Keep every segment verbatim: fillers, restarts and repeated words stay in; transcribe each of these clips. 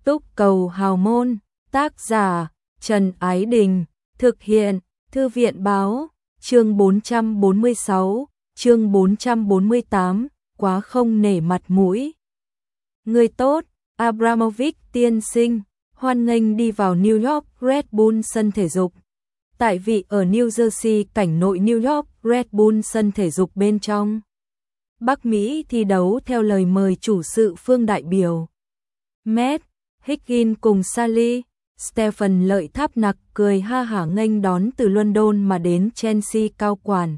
Túc cầu hào môn, tác giả Trần Ái Đình, thực hiện Thư viện báo, chương bốn trăm bốn mươi sáu, chương bốn trăm bốn mươi tám, quá không nể mặt mũi. Người tốt, Abramovich tiên sinh, hoan nghênh đi vào New York Red Bull sân thể dục. Tại vị ở New Jersey, cảnh nội New York Red Bull sân thể dục bên trong. Bắc Mỹ thi đấu theo lời mời chủ sự phương đại biểu. Matt Higgins cùng Sally Stephen lợi tháp nặc cười ha hả nghênh đón từ London mà đến Chelsea cao quản.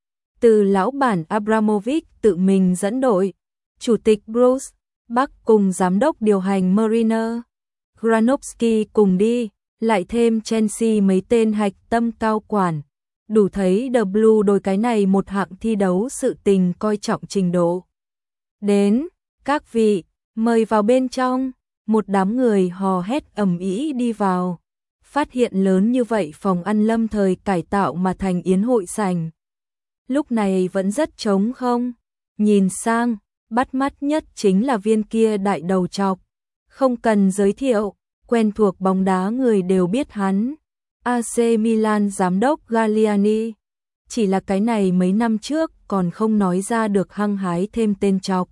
Từ lão bản Abramovich tự mình dẫn đội, chủ tịch Bruce Buck cùng giám đốc điều hành Mariner Granovsky cùng đi, lại thêm Chelsea mấy tên hạch tâm cao quản. Đủ thấy The Blue đôi cái này một hạng thi đấu sự tình coi trọng trình độ. Đến, các vị, mời vào bên trong. Một đám người hò hét ầm ĩ đi vào, phát hiện lớn như vậy phòng ăn lâm thời cải tạo mà thành yến hội sảnh. Lúc này vẫn rất trống không, nhìn sang, bắt mắt nhất chính là viên kia đại đầu trọc. Không cần giới thiệu, quen thuộc bóng đá người đều biết hắn. a xê Milan giám đốc Galliani. Chỉ là cái này mấy năm trước còn không nói ra được hăng hái thêm tên trọc.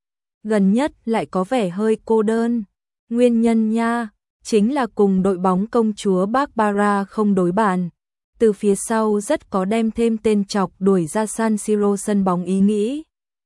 Gần nhất lại có vẻ hơi cô đơn. Nguyên nhân nha, chính là cùng đội bóng công chúa Barbara không đối bàn. Từ phía sau rất có đem thêm tên trọc đuổi ra San Siro sân bóng ý nghĩ.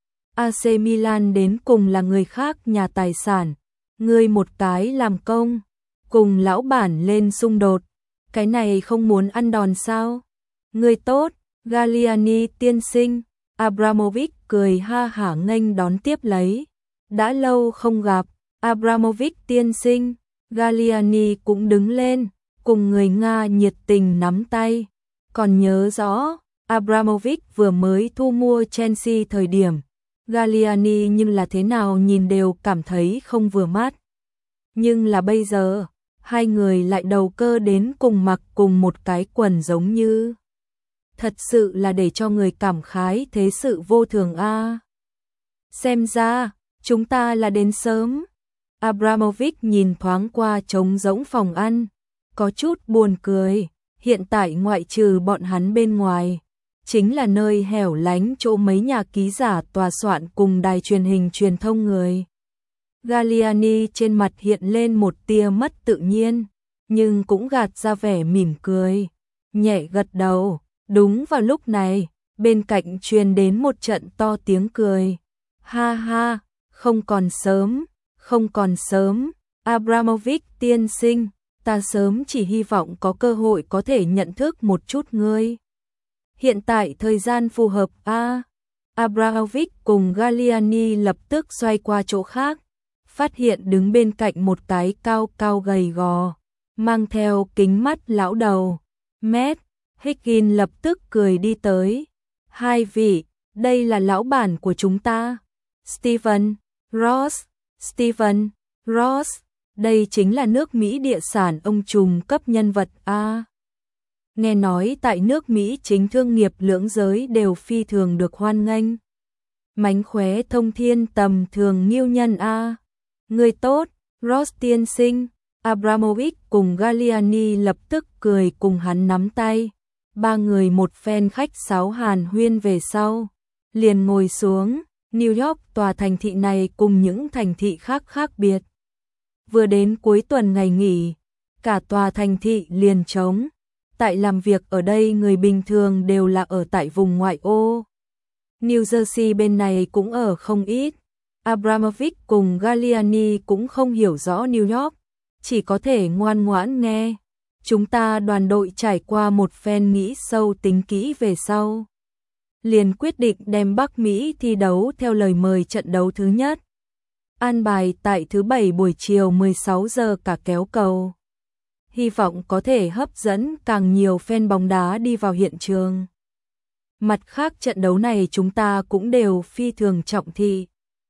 a xê Milan đến cùng là người khác nhà tài sản, người một cái làm công, cùng lão bản lên xung đột. Cái này không muốn ăn đòn sao? Người tốt, Galliani tiên sinh, Abramovich cười ha hả nghênh đón tiếp lấy. Đã lâu không gặp. Abramovich tiên sinh, Galliani cũng đứng lên, cùng người Nga nhiệt tình nắm tay. Còn nhớ rõ, Abramovich vừa mới thu mua Chelsea thời điểm, Galliani nhưng là thế nào nhìn đều cảm thấy không vừa mắt. Nhưng là bây giờ, hai người lại đầu cơ đến cùng mặc cùng một cái quần giống như. Thật sự là để cho người cảm khái thế sự vô thường a. À. Xem ra, chúng ta là đến sớm. Abramovich nhìn thoáng qua trống rỗng phòng ăn, có chút buồn cười, hiện tại ngoại trừ bọn hắn bên ngoài, chính là nơi hẻo lánh chỗ mấy nhà ký giả tòa soạn cùng đài truyền hình truyền thông người. Galliani trên mặt hiện lên một tia mất tự nhiên, nhưng cũng gạt ra vẻ mỉm cười, nhẹ gật đầu. Đúng vào lúc này, bên cạnh truyền đến một trận to tiếng cười. Ha ha, không còn sớm. Không còn sớm, Abramovich tiên sinh, ta sớm chỉ hy vọng có cơ hội có thể nhận thức một chút ngươi. Hiện tại thời gian phù hợp a. À, Abramovich cùng Galliani lập tức xoay qua chỗ khác, phát hiện đứng bên cạnh một cái cao cao gầy gò, mang theo kính mắt lão đầu. Matt Higgins lập tức cười đi tới. Hai vị, đây là lão bản của chúng ta, Stephen Ross. Stephen Ross, đây chính là nước Mỹ địa sản ông trùm cấp nhân vật a. Nghe nói tại nước Mỹ chính thương nghiệp lưỡng giới đều phi thường được hoan nghênh. Mánh khóe thông thiên tầm thường nghiêu nhân a. Người tốt, Ross tiên sinh. Abramovich cùng Galliani lập tức cười cùng hắn nắm tay. Ba người một phen khách sáo hàn huyên về sau, liền ngồi xuống. New York tòa thành thị này cùng những thành thị khác khác biệt. Vừa đến cuối tuần ngày nghỉ, cả tòa thành thị liền trống. Tại làm việc ở đây người bình thường đều là ở tại vùng ngoại ô. New Jersey bên này cũng ở không ít. Abramovich cùng Galliani cũng không hiểu rõ New York, chỉ có thể ngoan ngoãn nghe. Chúng ta đoàn đội trải qua một phen nghĩ sâu tính kỹ về sau, liền quyết định đem Bắc Mỹ thi đấu theo lời mời trận đấu thứ nhất. An bài tại thứ bảy buổi chiều mười sáu giờ cả kéo cầu. Hy vọng có thể hấp dẫn càng nhiều fan bóng đá đi vào hiện trường. Mặt khác trận đấu này chúng ta cũng đều phi thường trọng thị.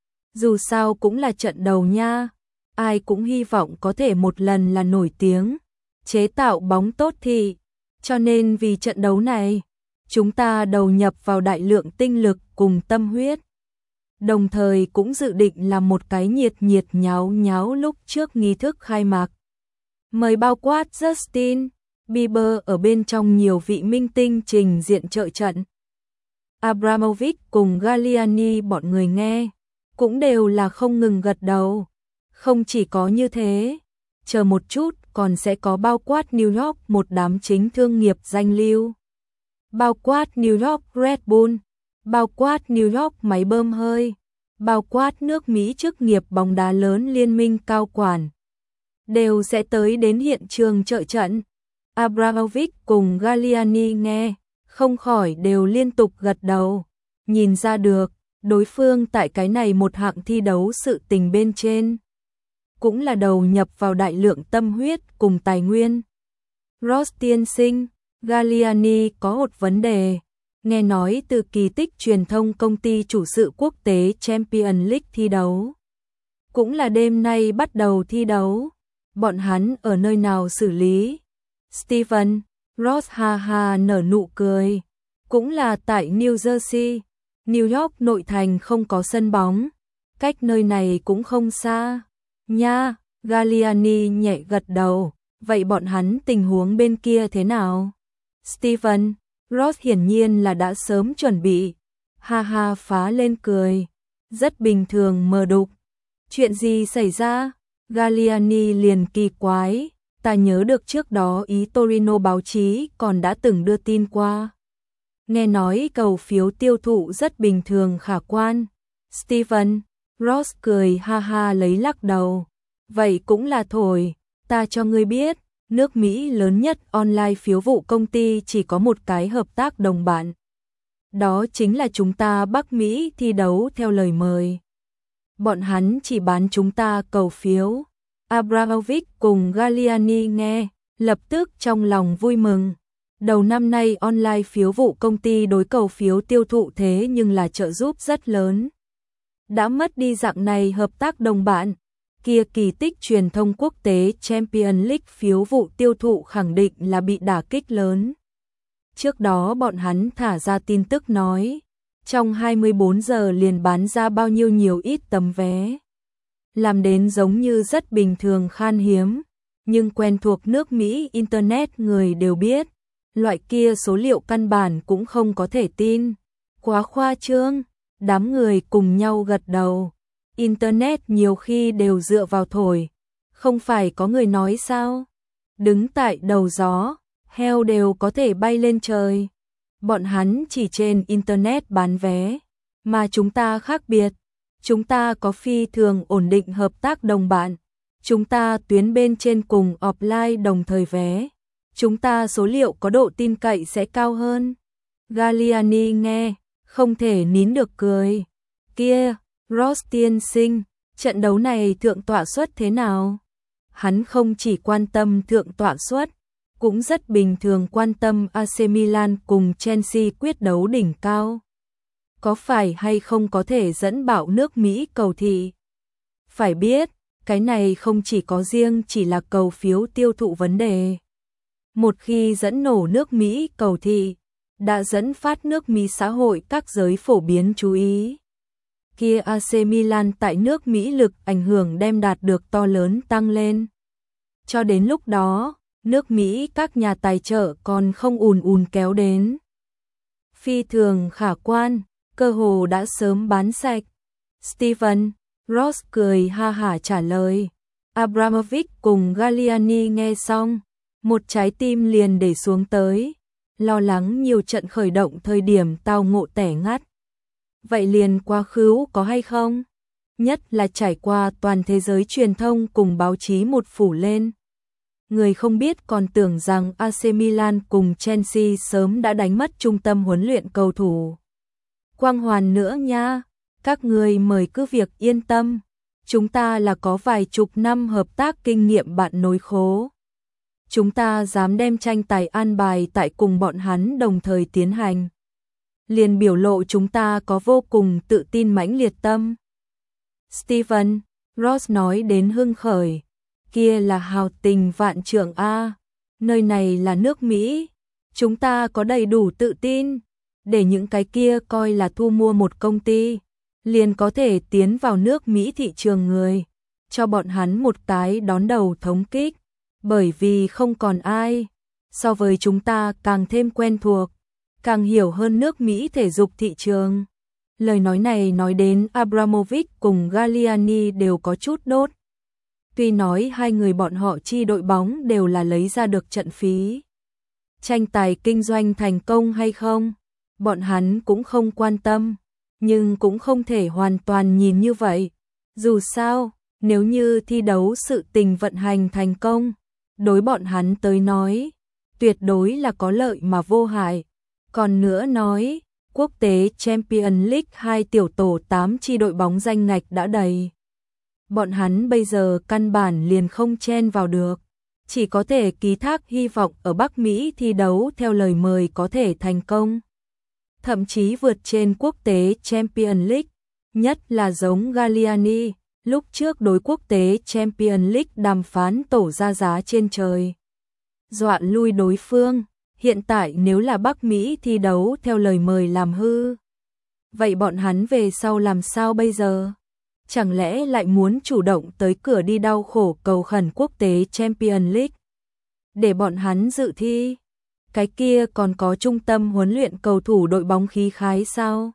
Dù sao cũng là trận đầu nha, ai cũng hy vọng có thể một lần là nổi tiếng, chế tạo bóng tốt thị. Cho nên vì trận đấu này, chúng ta đầu nhập vào đại lượng tinh lực cùng tâm huyết. đồng thời cũng dự định làm một cái nhiệt nhiệt nháo nháo lúc trước nghi thức khai mạc. Mời bao quát Justin Bieber ở bên trong nhiều vị minh tinh trình diện trợ trận. Abramovich cùng Galliani bọn người nghe, cũng đều là không ngừng gật đầu. Không chỉ có như thế, chờ một chút còn sẽ có bao quát New York một đám chính thương nghiệp danh lưu. Bao quát New York Red Bull, bao quát New York máy bơm hơi, bao quát nước Mỹ chức nghiệp bóng đá lớn liên minh cao quản. Đều sẽ tới đến hiện trường trợ trận. Abramovich cùng Galliani nghe, không khỏi đều liên tục gật đầu. Nhìn ra được, đối phương tại cái này một hạng thi đấu sự tình bên trên. Cũng là đầu nhập vào đại lượng tâm huyết cùng tài nguyên. Ross tiên sinh, Galliani có một vấn đề. Nghe nói từ kỳ tích truyền thông công ty chủ sự quốc tế Champions League thi đấu. Cũng là đêm nay bắt đầu thi đấu. Bọn hắn ở nơi nào xử lý? Steven, Ross ha ha nở nụ cười. Cũng là tại New Jersey, New York nội thành không có sân bóng. Cách nơi này cũng không xa. Nha, Galliani nhẹ gật đầu. Vậy bọn hắn tình huống bên kia thế nào? Steven, Ross hiển nhiên là đã sớm chuẩn bị. Ha ha phá lên cười. Rất bình thường mờ đục. Chuyện gì xảy ra? Galliani liền kỳ quái. Ta nhớ được trước đó ý Torino báo chí còn đã từng đưa tin qua. Nghe nói cầu phiếu tiêu thụ rất bình thường khả quan. Steven, Ross cười ha ha lấy lắc đầu. Vậy cũng là thổi. Ta cho ngươi biết, nước Mỹ lớn nhất online phiếu vụ công ty chỉ có một cái hợp tác đồng bạn. Đó chính là chúng ta Bắc Mỹ thi đấu theo lời mời. Bọn hắn chỉ bán chúng ta cầu phiếu. Abramovich cùng Galliani nghe, lập tức trong lòng vui mừng. Đầu năm nay online phiếu vụ công ty đối cầu phiếu tiêu thụ thế nhưng là trợ giúp rất lớn. Đã mất đi dạng này hợp tác đồng bạn, kia kỳ tích truyền thông quốc tế Champions League phiếu vụ tiêu thụ khẳng định là bị đả kích lớn. Trước đó bọn hắn thả ra tin tức nói, trong hai mươi bốn giờ liền bán ra bao nhiêu nhiều ít tấm vé. Làm đến giống như rất bình thường khan hiếm, nhưng quen thuộc nước Mỹ Internet người đều biết, loại kia số liệu căn bản cũng không có thể tin. Quá khoa trương, đám người cùng nhau gật đầu. Internet nhiều khi đều dựa vào thổi, không phải có người nói sao? Đứng tại đầu gió, heo đều có thể bay lên trời. Bọn hắn chỉ trên Internet bán vé, mà chúng ta khác biệt. Chúng ta có phi thường ổn định hợp tác đồng bạn. Chúng ta tuyến bên trên cùng offline đồng thời vé. Chúng ta số liệu có độ tin cậy sẽ cao hơn. Galliani nghe, không thể nín được cười. Kia, Ross tiên sinh, trận đấu này thượng tọa suất thế nào? Hắn không chỉ quan tâm thượng tọa suất, cũng rất bình thường quan tâm a xê Milan cùng Chelsea quyết đấu đỉnh cao. Có phải hay không có thể dẫn bạo nước Mỹ cầu thị? Phải biết, cái này không chỉ có riêng chỉ là cầu phiếu tiêu thụ vấn đề. Một khi dẫn nổ nước Mỹ cầu thị, đã dẫn phát nước Mỹ xã hội các giới phổ biến chú ý. Kia a xê Milan tại nước Mỹ lực ảnh hưởng đem đạt được to lớn tăng lên. Cho đến lúc đó, nước Mỹ các nhà tài trợ còn không ùn ùn kéo đến. Phi thường khả quan, cơ hồ đã sớm bán sạch. Steven, Ross cười ha hả trả lời. Abramovich cùng Galliani nghe xong, một trái tim liền để xuống tới, lo lắng nhiều trận khởi động thời điểm tao ngộ tẻ ngắt. Vậy liền quá khứ có hay không? Nhất là trải qua toàn thế giới truyền thông cùng báo chí một phủ lên. Người không biết còn tưởng rằng a xê Milan cùng Chelsea sớm đã đánh mất trung tâm huấn luyện cầu thủ. Quang hoàn nữa nha, các người mời cứ việc yên tâm. Chúng ta là có vài chục năm hợp tác kinh nghiệm bạn nối khố. Chúng ta dám đem tranh tài an bài tại cùng bọn hắn đồng thời tiến hành. Liền biểu lộ chúng ta có vô cùng tự tin mãnh liệt tâm. Steven, Ross nói đến hưng khởi. Kia là hào tình vạn trượng A. Nơi này là nước Mỹ. Chúng ta có đầy đủ tự tin. Để những cái kia coi là thu mua một công ty. liền có thể tiến vào nước Mỹ thị trường người, cho bọn hắn một cái đón đầu thống kích, bởi vì không còn ai so với chúng ta càng thêm quen thuộc, càng hiểu hơn nước Mỹ thể dục thị trường. Lời nói này nói đến Abramovich cùng Galliani đều có chút đốt. Tuy nói hai người bọn họ chi đội bóng đều là lấy ra được trận phí. Tranh tài kinh doanh thành công hay không, bọn hắn cũng không quan tâm, nhưng cũng không thể hoàn toàn nhìn như vậy. Dù sao, nếu như thi đấu sự tình vận hành thành công, đối bọn hắn tới nói, tuyệt đối là có lợi mà vô hại. Còn nữa nói, quốc tế Champions League hai tiểu tổ tám chi đội bóng danh ngạch đã đầy. Bọn hắn bây giờ căn bản liền không chen vào được, chỉ có thể ký thác hy vọng ở Bắc Mỹ thi đấu theo lời mời có thể thành công. Thậm chí vượt trên quốc tế Champions League, nhất là giống Galliani, lúc trước đối quốc tế Champions League đàm phán tổ ra giá trên trời. Dọa lui đối phương, hiện tại nếu là Bắc Mỹ thi đấu theo lời mời làm hư. Vậy bọn hắn về sau làm sao bây giờ? Chẳng lẽ lại muốn chủ động tới cửa đi đau khổ cầu khẩn quốc tế Champions League? Để bọn hắn dự thi? Cái kia còn có trung tâm huấn luyện cầu thủ đội bóng khí khái sao?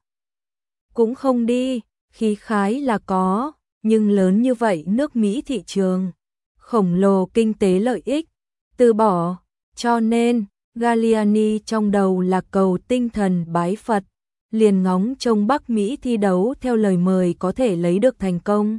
Cũng không đi, khí khái là có, nhưng lớn như vậy nước Mỹ thị trường, khổng lồ kinh tế lợi ích, từ bỏ, cho nên Galliani trong đầu là cầu tinh thần bái Phật, liền ngóng trông Bắc Mỹ thi đấu theo lời mời có thể lấy được thành công.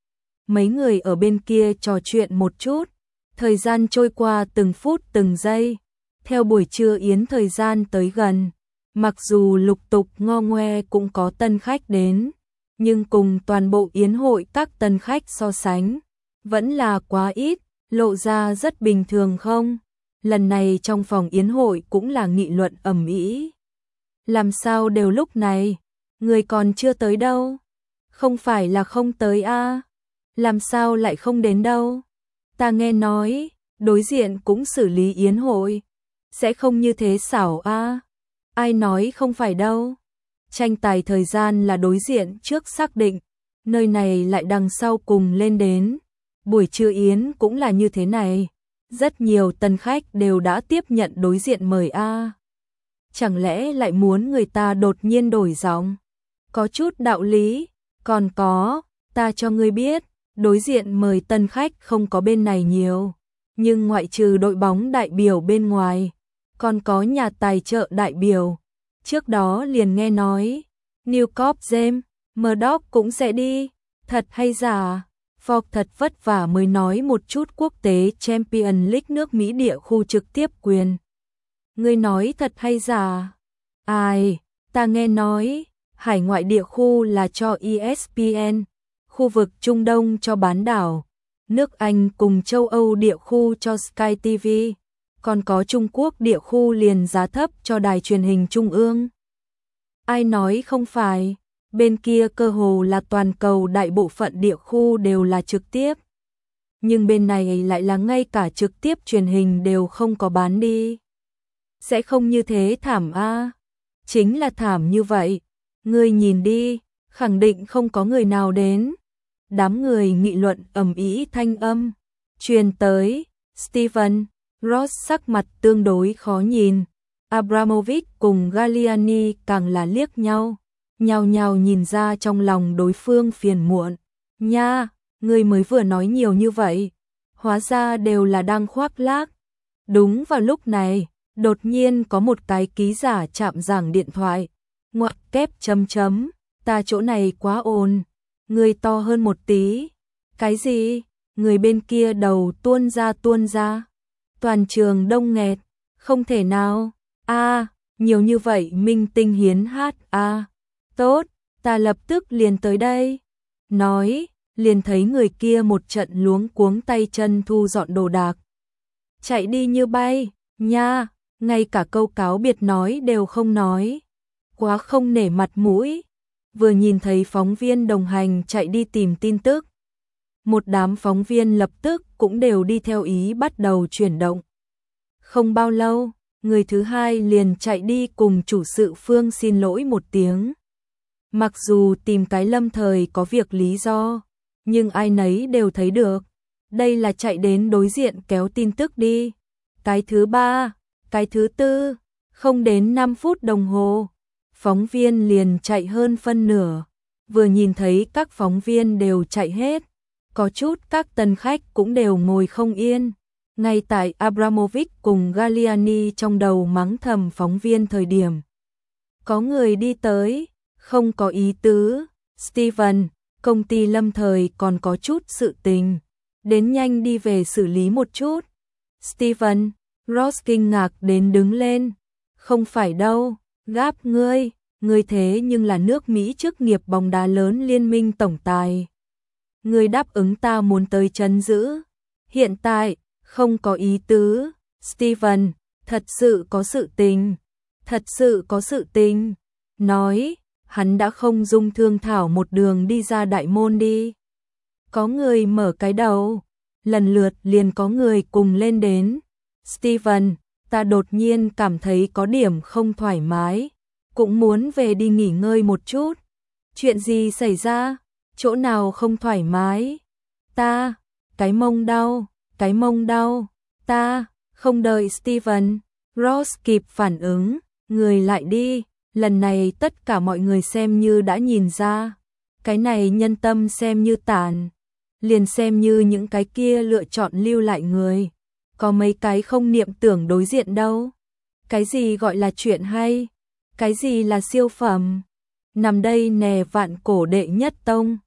Mấy người ở bên kia trò chuyện một chút, thời gian trôi qua từng phút từng giây, theo buổi trưa yến thời gian tới gần, mặc dù lục tục ngo ngoe cũng có tân khách đến, nhưng cùng toàn bộ yến hội các tân khách so sánh, vẫn là quá ít, lộ ra rất bình thường không? Lần này trong phòng yến hội cũng là nghị luận ầm ĩ. Làm sao đều lúc này, người còn chưa tới đâu? Không phải là không tới a? À? Làm sao lại không đến đâu? Ta nghe nói, đối diện cũng xử lý yến hội, sẽ không như thế xảo a? À? Ai nói không phải đâu? Tranh tài thời gian là đối diện trước xác định, nơi này lại đằng sau cùng lên đến. Buổi trưa yến cũng là như thế này. Rất nhiều tân khách đều đã tiếp nhận đối diện mời a. À. Chẳng lẽ lại muốn người ta đột nhiên đổi giọng? Có chút đạo lý, còn có, ta cho ngươi biết, đối diện mời tân khách không có bên này nhiều, nhưng ngoại trừ đội bóng đại biểu bên ngoài, còn có nhà tài trợ đại biểu. Trước đó liền nghe nói, Newcastle James, Murdoch cũng sẽ đi, thật hay giả? Fogg thật vất vả mới nói một chút quốc tế Champions League nước Mỹ địa khu trực tiếp quyền. Ngươi nói thật hay giả? Ai, ta nghe nói, hải ngoại địa khu là cho E S P N, khu vực Trung Đông cho bán đảo, nước Anh cùng châu Âu địa khu cho Sky ti vi, còn có Trung Quốc địa khu liền giá thấp cho đài truyền hình trung ương. Ai nói không phải? Bên kia cơ hồ là toàn cầu đại bộ phận địa khu đều là trực tiếp. Nhưng bên này lại là ngay cả trực tiếp truyền hình đều không có bán đi. Sẽ không như thế thảm a? À? Chính là thảm như vậy. Ngươi nhìn đi, khẳng định không có người nào đến. Đám người nghị luận ầm ĩ thanh âm truyền tới. Steven Ross sắc mặt tương đối khó nhìn. Abramovich cùng Galliani càng là liếc nhau. Nhào nhào nhìn ra trong lòng đối phương phiền muộn. Nha, ngươi mới vừa nói nhiều như vậy, hóa ra đều là đang khoác lác. Đúng vào lúc này, đột nhiên có một cái ký giả chạm giảng điện thoại. Ngoặc kép chấm chấm, ta chỗ này quá ồn, ngươi to hơn một tí. Cái gì? Người bên kia đầu tuôn ra tuôn ra. Toàn trường đông nghẹt, không thể nào. A, à, nhiều như vậy minh tinh hiến hát a. À. Tốt, ta lập tức liền tới đây. Nói, liền thấy người kia một trận luống cuống tay chân thu dọn đồ đạc. Chạy đi như bay, nha, ngay cả câu cáo biệt nói đều không nói. Quá không nể mặt mũi. Vừa nhìn thấy phóng viên đồng hành chạy đi tìm tin tức. Một đám phóng viên lập tức cũng đều đi theo ý bắt đầu chuyển động. Không bao lâu, người thứ hai liền chạy đi cùng chủ sự Phương xin lỗi một tiếng. Mặc dù tìm cái lâm thời có việc lý do, nhưng ai nấy đều thấy được. Đây là chạy đến đối diện kéo tin tức đi. Cái thứ ba, cái thứ tư, không đến năm phút đồng hồ, phóng viên liền chạy hơn phân nửa. Vừa nhìn thấy các phóng viên đều chạy hết, có chút các tân khách cũng đều ngồi không yên. Ngay tại Abramovich cùng Galliani trong đầu mắng thầm phóng viên thời điểm. Có người đi tới, không có ý tứ, Steven, công ty lâm thời còn có chút sự tình, đến nhanh đi về xử lý một chút. Steven, Ross kinh ngạc đến đứng lên, không phải đâu, gáp ngươi, ngươi thế nhưng là nước Mỹ chức nghiệp bóng đá lớn liên minh tổng tài. Ngươi đáp ứng ta muốn tới trấn giữ, hiện tại, không có ý tứ, Steven, thật sự có sự tình, thật sự có sự tình, nói, hắn đã không dung thương thảo một đường đi ra đại môn đi. Có người mở cái đầu, lần lượt liền có người cùng lên đến. Steven, ta đột nhiên cảm thấy có điểm không thoải mái, cũng muốn về đi nghỉ ngơi một chút. Chuyện gì xảy ra? Chỗ nào không thoải mái? Ta, cái mông đau, cái mông đau, ta, không đợi Steven, Ross kịp phản ứng, người lại đi, lần này tất cả mọi người xem như đã nhìn ra, cái này nhân tâm xem như tàn, liền xem như những cái kia lựa chọn lưu lại người, có mấy cái không niệm tưởng đối diện đâu. Cái gì gọi là chuyện hay? Cái gì là siêu phẩm? Nằm đây nè vạn cổ đệ nhất tông.